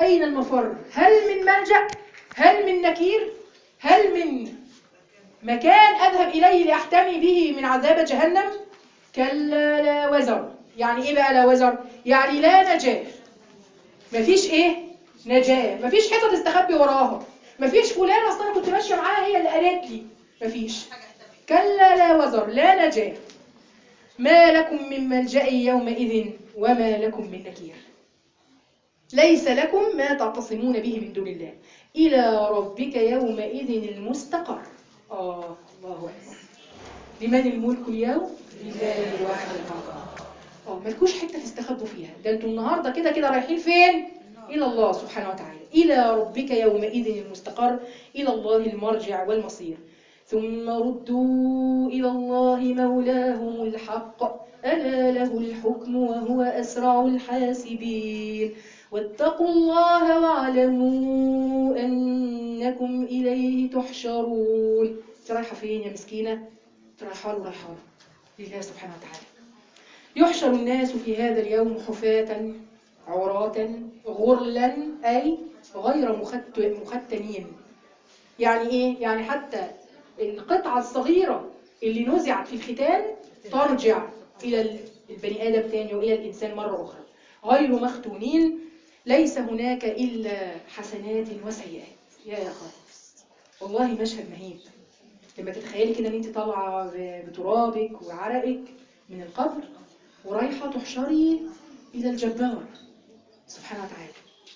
أين المفر؟ هل من ملجأ؟ هل من نكير؟ هل من مكان أذهب إليه لأحتمي به من عذاب جهنم؟ كلا لا وزر. يعني إيه بقى لا وزر؟ يعني لا نجاة. مفيش إيه؟ نجاة. مفيش حتة تستخبي وراها. مفيش فلان أصلا أنا كنت ماشية معاها هي اللي قالت لي. مفيش. كلا لا وزر، لا نجاة. ما لكم من ملجأ يومئذ وما لكم من نكير. ليس لكم ما تعتصمون به من دون الله. إلى ربك يومئذ المستقر. الله أكبر. لمن الملك اليوم؟ لله الواحد القهار. مالكوش حته تستخبوا فيها، ده انتوا النهارده كده كده رايحين فين؟ الى الله سبحانه وتعالى. الى ربك يومئذ المستقر، الى الله المرجع والمصير. ثم ردوا الى الله مولاهم الحق الا له الحكم وهو اسرع الحاسبين. واتقوا الله واعلموا انكم اليه تحشرون. انت رايحه فين يا مسكينه؟ رايحه له لله سبحانه وتعالى. يحشر الناس في هذا اليوم حفاة عراة غرلا أي غير مختنين. يعني إيه؟ يعني حتى القطعة الصغيرة اللي نزعت في الختان ترجع إلى البني آدم تاني وإلى الإنسان مرة أخرى. غير مختونين، ليس هناك إلا حسنات وسيئات. يا خالص والله مشهد مهيب. لما تتخيلي كده ان انت طالعه بترابك وعرقك من القبر ورايحه تحشري الى الجبار سبحانه وتعالى.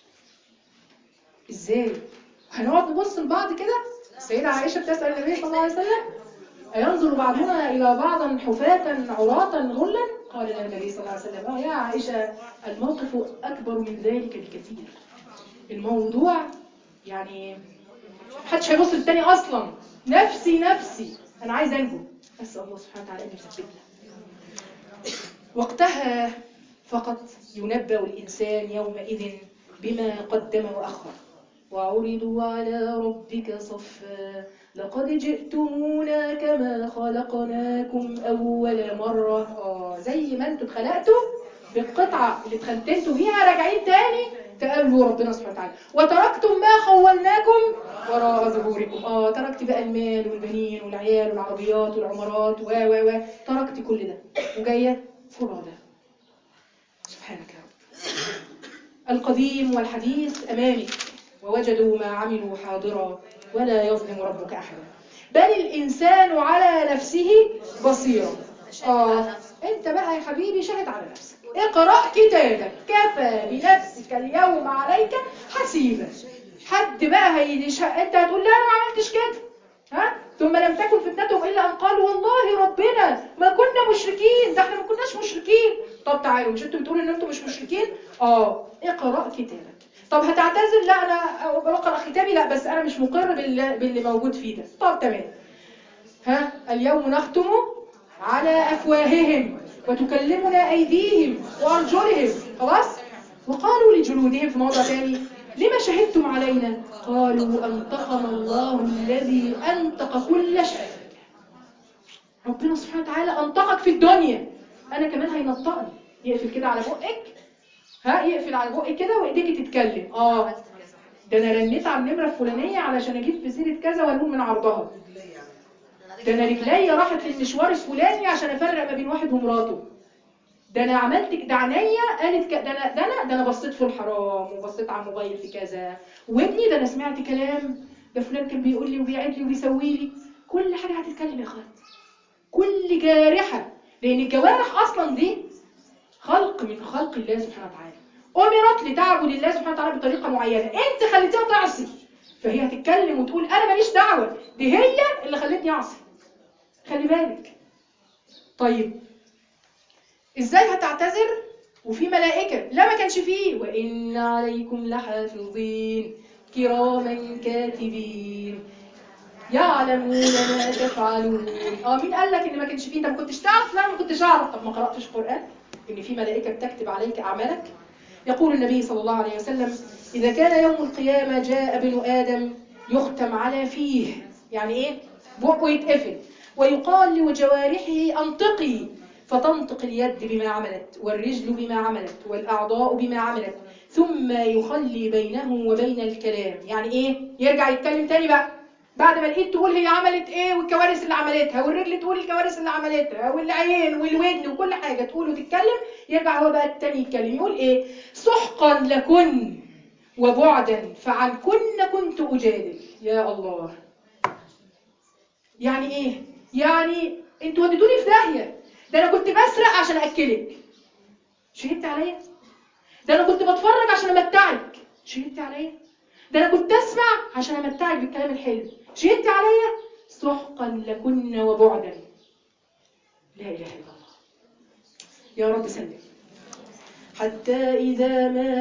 ازاي؟ هنقعد نبص لبعض كده. السيده عائشه بتسال النبي صلى الله عليه وسلم: اينظر بعضنا الى بعض حفاة عراة غرلا؟ قال لها النبي صلى الله عليه وسلم: يا عائشه الموقف اكبر من ذلك بكثير. الموضوع يعني محدش هيبص للتاني اصلا. نفسي انا عايز انجو، اسال الله سبحانه وتعالى ان يثبتنا. وقتها فقط ينبأ الانسان يومئذ بما قدم واخر. وعرضوا على ربك صفا لقد جئتمونا كما خلقناكم اول مره. زي ما انتم اتخلقتوا بالقطعه اللي اتختنتوا بيها راجعين تاني تقابلوا ربنا سبحانه وتعالى. وتركتم ما خولناكم وراء ظهوركم. تركت بقى المال والبنين والعيال والعربيات والعمارات و تركت كل ده وجايه فرادى. سبحانك يا رب. القديم والحديث امامك ووجدوا ما عملوا حاضرا ولا يظلم ربك احدا. بل الانسان على نفسه بصيرا. انت بقى يا حبيبي شاهد على نفسك. اقرأ كتابك كفى بنفسك اليوم عليك حسيبا. حد بقى انت هتقول لا انا ما عملتش كده. ثم لم تكن فتنتهم الا ان قالوا والله ربنا ما كنا مشركين. ده احنا ما كناش مشركين. طب تعالوا، مش انتوا بتقولوا ان انتوا مش مشركين؟ اقرأ كتابك. طب هتعتذر؟ لا انا بقرأ كتابي، لا بس انا مش مقر باللي موجود فيه ده. طب تمام. اليوم نختم على افواههم وتكلمنا ايديهم وارجلهم. خلاص. وقالوا لجلودهم في موضع ثاني: لما شهدتم علينا؟ قالوا انطقنا الله الذي انطق كل شيء. ربنا سبحانه وتعالى انطقك في الدنيا، انا كمان هينطقني. يقفل كده على بقك، يقفل على بقك كده وايديك تتكلم. ده انا رنيت على النمره الفلانيه علشان اجيب في سيره كذا وانوم من عرضها. ده انا رجليا راحت للمشوار الفلاني عشان افرق ما بين واحد ومراته. ده انا عملت ده عينيا قالت ده انا بصيت في الحرام وبصيت على الموبايل في كذا. وابني ده انا سمعت كلام ده فلان كان بيقول لي وبيعد لي وبيسوي لي. كل حاجه هتتكلم يا اخوات. كل جارحه، لان الجوارح اصلا دي خلق من خلق الله سبحانه وتعالى. امرت لتعبد الله سبحانه وتعالى بطريقه معينه، انت خليتيها تعصي فهي هتتكلم وتقول انا ماليش دعوه، دي هي اللي خلتني اعصي. خلي بالك. طيب ازاي هتعتذر وفي ملائكه؟ لا ما كانش فيه. وان عليكم لحافظين كراما كاتبين يعلمون ما تفعلون. مين قال لك ان ما كانش فيه؟ انت ما كنتش تعرف؟ لا ما كنتش اعرف. طب ما قراتش القران ان في ملائكه بتكتب عليك اعمالك؟ يقول النبي صلى الله عليه وسلم: اذا كان يوم القيامه جاء ابن ادم يختم على فيه. يعني ايه؟ بقه يتقفل ويقال لجوارحه انطقي، فتنطق اليد بما عملت والرجل بما عملت والأعضاء بما عملت، ثم يخلي بينه وبين الكلام. يعني ايه؟ يرجع يتكلم تاني بقى بعد ما الايد تقول هي عملت ايه والكوارث اللي عملتها، والرجل تقول الكوارث اللي عملتها، والعين والودن وكل حاجه تقول وتتكلم. يرجع هو بقى التاني يتكلم يقول ايه؟ سحقا لكن وبعدا فعنكن كنت اجادل. يا الله، يعني ايه؟ يعني انتوا وديتوني في داهيه، ده انا كنت بسرق عشان اكلك، شهدت عليا؟ ده انا كنت بتفرج عشان امتعك، شهدت عليا؟ ده انا كنت اسمع عشان امتعك بالكلام الحلو، شهدت عليا؟ سحقا لكن وبعدا. لا اله الا الله، يا رب سلم. حتى إذا ما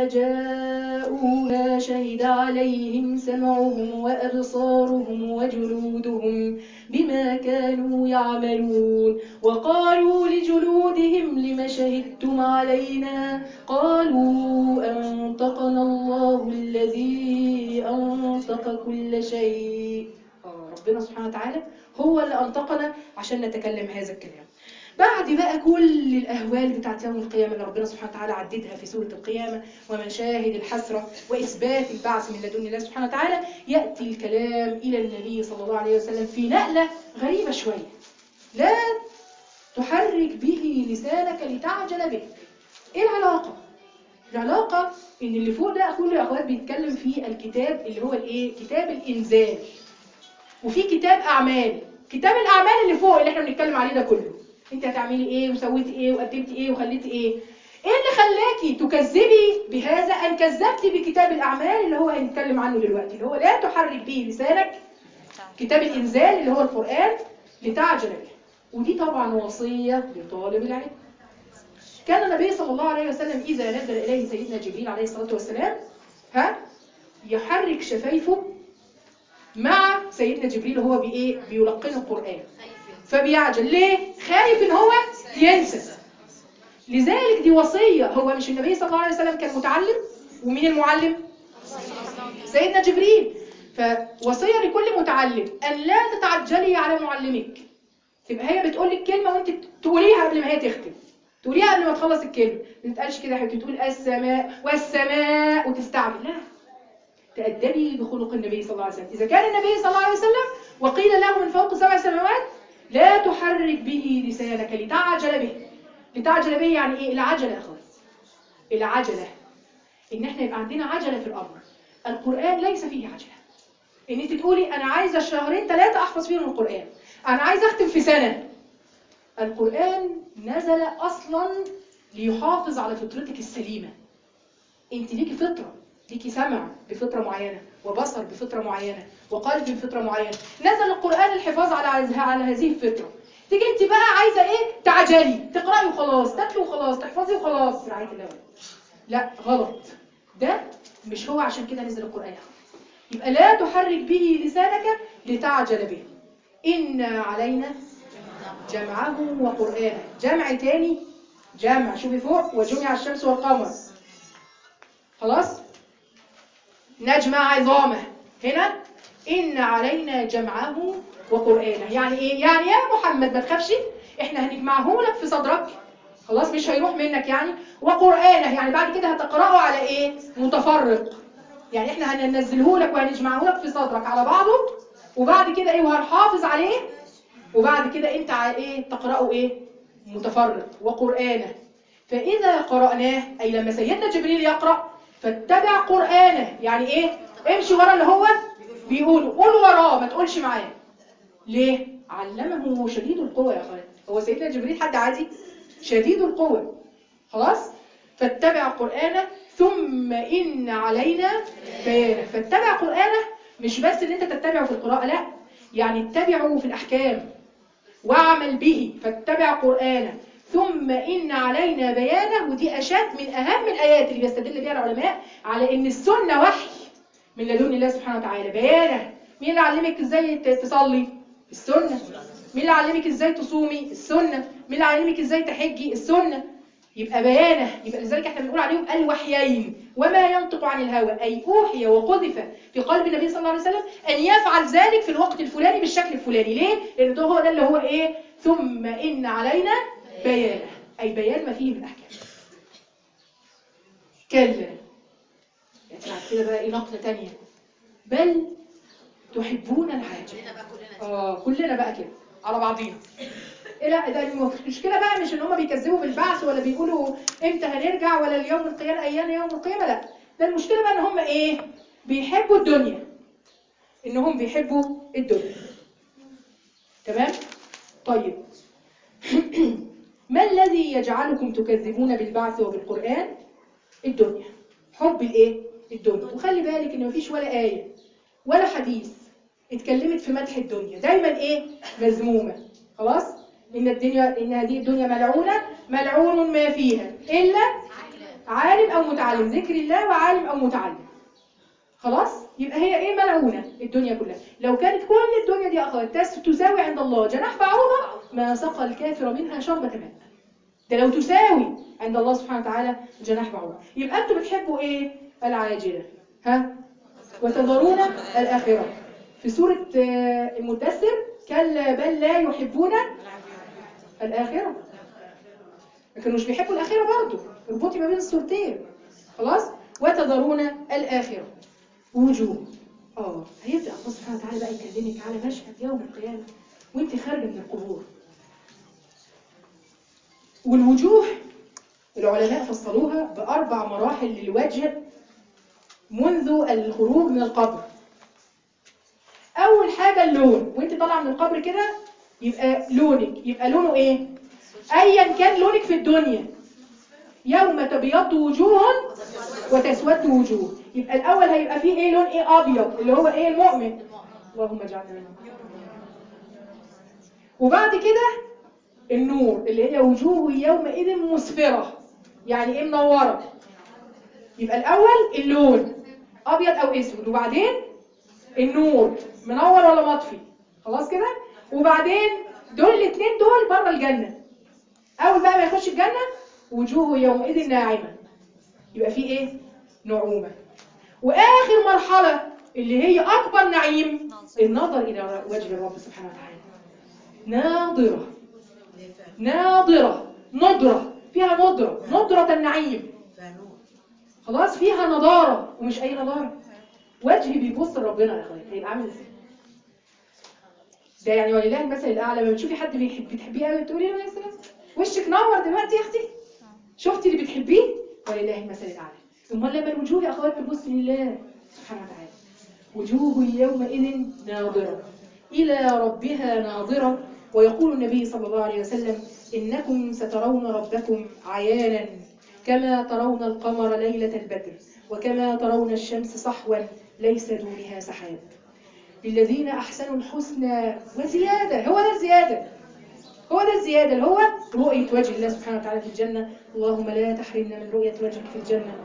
جاءوها شهد عليهم سمعهم وأبصارهم وجلودهم بما كانوا يعملون وقالوا لجلودهم لم شهدتم علينا قالوا أنطقنا الله الذي أنطق كل شيء. ربنا سبحانه وتعالى هو اللي أنطقنا عشان نتكلم هذا الكلام. بعد بقى كل الأهوال بتاعت يوم القيامة اللي ربنا سبحانه وتعالى عددها في سورة القيامة ومشاهد الحسرة وإثبات البعث من لدن الله سبحانه وتعالى، يأتي الكلام إلى النبي صلى الله عليه وسلم في نقلة غريبة شوية. لا تحرك به لسانك لتعجل به. إيه العلاقة؟ العلاقة إن اللي فوق ده كله يا أخوات بيتكلم في الكتاب اللي هو الإيه؟ كتاب الإنزال. وفي كتاب أعمال. كتاب الأعمال اللي فوق اللي احنا بنتكلم عليه ده كله، انت هتعملي ايه وسويتي ايه وقدمتي ايه وخليتي ايه؟ ايه اللي خلاكي تكذبي بهذا؟ ان كذبتي بكتاب الاعمال اللي هو هنتكلم عنه دلوقتي، اللي هو لا تحرك به لسانك، كتاب الانزال اللي هو القران، لتعجل به. ودي طبعا وصيه لطالب العلم. كان النبي صلى الله عليه وسلم اذا نزل اليه سيدنا جبريل عليه الصلاه والسلام يحرك شفايفه مع سيدنا جبريل وهو بايه؟ بيلقنه القران، فبيعجل. ليه؟ خايف ان هو ينسى. لذلك دي وصية. هو مش النبي صلى الله عليه وسلم كان متعلم؟ ومين المعلم؟ سيدنا جبريل. فوصية لكل متعلم أن لا تتعجلي على معلمك. تبقى هي بتقول لك كلمة وانت تقوليها قبل ما هي تختم، تقوليها قبل ما تخلص الكلمة. ما تتقالش كده يا حبيبتي تقول السماء والسماء وتستعجل، لا. تأدبي بخلق النبي صلى الله عليه وسلم. إذا كان النبي صلى الله عليه وسلم وقيل له من فوق 7 سماوات لا تحرك به لسانك لتعجل به. لتعجل به يعني ايه؟ العجلة يا اخوان. العجلة ان احنا يبقى عندنا عجلة في الامر. القرآن ليس فيه عجلة. ان انت تقولي انا عايزة 2 3 احفظ فيهم القرآن، انا عايزة اختم في سنة. القرآن نزل اصلا ليحافظ على فطرتك السليمة. انت ليكي فطرة، ليكي سمع بفطرة معينة، وبصر بفطرة معينة، وقلب بفطرة معينة. نزل القرآن الحفاظ على هذه الفطرة. تيجي انت بقى عايزة ايه؟ تعجلي، تقرأي وخلاص، تتلو وخلاص، تحفظي وخلاص في رعاية الله. لا، غلط. ده مش هو عشان كده نزل القرآن. يبقى لا تحرك به لسانك لتعجل به. إن علينا جمعه وقرآنه. جمع تاني، جمع. شوفي فوق، وجمع الشمس والقمر. خلاص؟ نجمع عظامه. هنا إن علينا جمعه وقرآنه. يعني إيه؟ يعني يا محمد ما تخافش، إحنا هنجمعه لك في صدرك، خلاص مش هيروح منك يعني. وقرآنه يعني بعد كده هتقرأه على إيه؟ متفرق. يعني إحنا هننزله لك وهنجمعه لك في صدرك على بعضه، وبعد كده إيه؟ وهنحافظ عليه، وبعد كده أنت إيه؟ تقرأه إيه؟ متفرق. وقرآنه فإذا قرأناه، أي لما سيدنا جبريل يقرأ فاتبع قرآنه. يعني إيه؟ امشي ورا اللي هو بيقوله، قول وراه ما تقولش معاه. ليه؟ علمه شديد القوة يا أخوان. هو سيدنا جبريل حد عادي؟ شديد القوة. خلاص؟ فاتبع قرآنه ثم إن علينا بيانه. فاتبع قرآنه مش بس إن أنت تتبعه في القراءة، لا، يعني اتبعه في الأحكام واعمل به. فاتبع قرآنه ثم إن علينا بيانه. ودي أشد من أهم الآيات اللي بيستدل بها العلماء على إن السنة وحي من لدن الله سبحانه وتعالى. بيانه. مين اللي علمك إزاي تصلي؟ السنة. مين اللي علمك إزاي تصومي؟ السنة. مين اللي علمك إزاي تحجي؟ السنة. يبقى بيانه. يبقى لذلك احنا بنقول عليهم الوحيين. وما ينطق عن الهوى، أي أوحي وقذف في قلب النبي صلى الله عليه وسلم أن يفعل ذلك في الوقت الفلاني بالشكل الفلاني. ليه؟ لأن ده هو ده اللي هو إيه؟ ثم إن علينا بيانه، أي بيان ما فيه من أحكام. كلا يأتي بعد كده بقى ايه نقلة تانية، بل تحبون العاجلة. كلنا بقى كده على بعضينا. إيه لا، ده المشكلة بقى مش ان هم بيكذبوا بالبعث ولا بيقولوا امتى هنرجع ولا اليوم القيامة ايام يوم القيامة، لا، ده المشكلة بقى ان هم ايه، بيحبوا الدنيا، انهم بيحبوا الدنيا. تمام؟ طيب ما الذي يجعلكم تكذبون بالبعث وبالقرآن؟ الدنيا، حب الايه؟ الدنيا. وخلي بالك ان مفيش ولا آية ولا حديث اتكلمت في مدح الدنيا، دايما ايه؟ مذمومة. خلاص؟ ان هذه الدنيا ملعون ما فيها الا عالم او متعلم، ذكر الله وعالم او متعلم. خلاص؟ يبقى هي ايه؟ ملعونة الدنيا كلها. لو كانت كل الدنيا دي اخوات تساوي عند الله جناح بعوضة ما سقى الكافر منها شربة ماء. ده لو تساوي عند الله سبحانه وتعالى جناح بعوضة. يبقى انتوا بتحبوا ايه؟ العاجلة، ها؟ وتذرون الآخرة. في سورة المدثر كلا بل لا يحبون الآخرة. لكن مش بيحبوا الآخرة برضو، اربطي ما بين السورتين. خلاص؟ وتذرون الآخرة. وجوه. هيبدأ الله سبحانه وتعالى بقى يكلمك على مشهد يوم القيامة وانت خارجة من القبور. والوجوه العلماء فصلوها ب4 مراحل للوجه منذ الخروج من القبر. أول حاجة اللون، وانت طالعة من القبر كده يبقى لونك، يبقى لونه ايه؟ أيا كان لونك في الدنيا، يوم تبيض وجوه وتسود وجوه. يبقى الأول هيبقى فيه ايه؟ لون ايه؟ أبيض، اللي هو ايه؟ المؤمن. اللهم اجعلنا منهم. وبعد كده النور، اللي هي وجوه يومئذ مسفرة، يعني ايه؟ منورة. يبقى الأول اللون أبيض أو أسود، وبعدين النور منور ولا مطفي. خلاص كده؟ وبعدين دول الاثنين دول بره الجنة. أول بقى ما يخش الجنة وجوه يومئذ ناعمة، يبقى فيه ايه؟ نعومة. وآخر مرحلة اللي هي أكبر نعيم، النظر إلى وجه الرب سبحانه وتعالى. ناظرة نضرة، فيها نضرة النعيم. خلاص؟ فيها نضارة، ومش أي نضارة. وجهي بيبص لربنا يا أخويا هيبقى عامل ازاي؟ ده يعني ولله المثل الأعلى. لما بتشوفي حد بتحبيه قوي بتقولي له يا سلام وشك نور دلوقتي يا أختي، شفتي اللي بتحبيه؟ ولله المثل الأعلى. امال لما الوجوه يا أخوات تبص لله سبحانه وتعالى، وجوه يومئذ ناظرة إلى ربها ناظرة. ويقول النبي صلى الله عليه وسلم إنكم سترون ربكم عيانا كما ترون القمر ليلة البدر وكما ترون الشمس صحوا ليس دونها سحاب. للذين أحسنوا الحسنى وزيادة. هو ده الزيادة اللي هو رؤية وجه الله سبحانه وتعالى في الجنة. اللهم لا تحرمنا من رؤية وجهك في الجنة.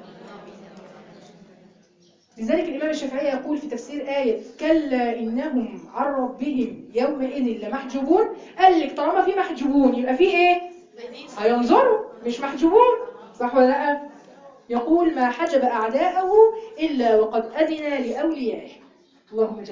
لذلك الإمام الشافعي يقول في تفسير آية كلا إنهم عن ربهم يومئذ لمحجوبون، قال لك طالما في محجوبون يبقى في إيه؟ هينظروا، مش محجوبون. صح ولا لا؟ يقول ما حجب أعداءه إلا وقد أذن لأوليائه. اللهم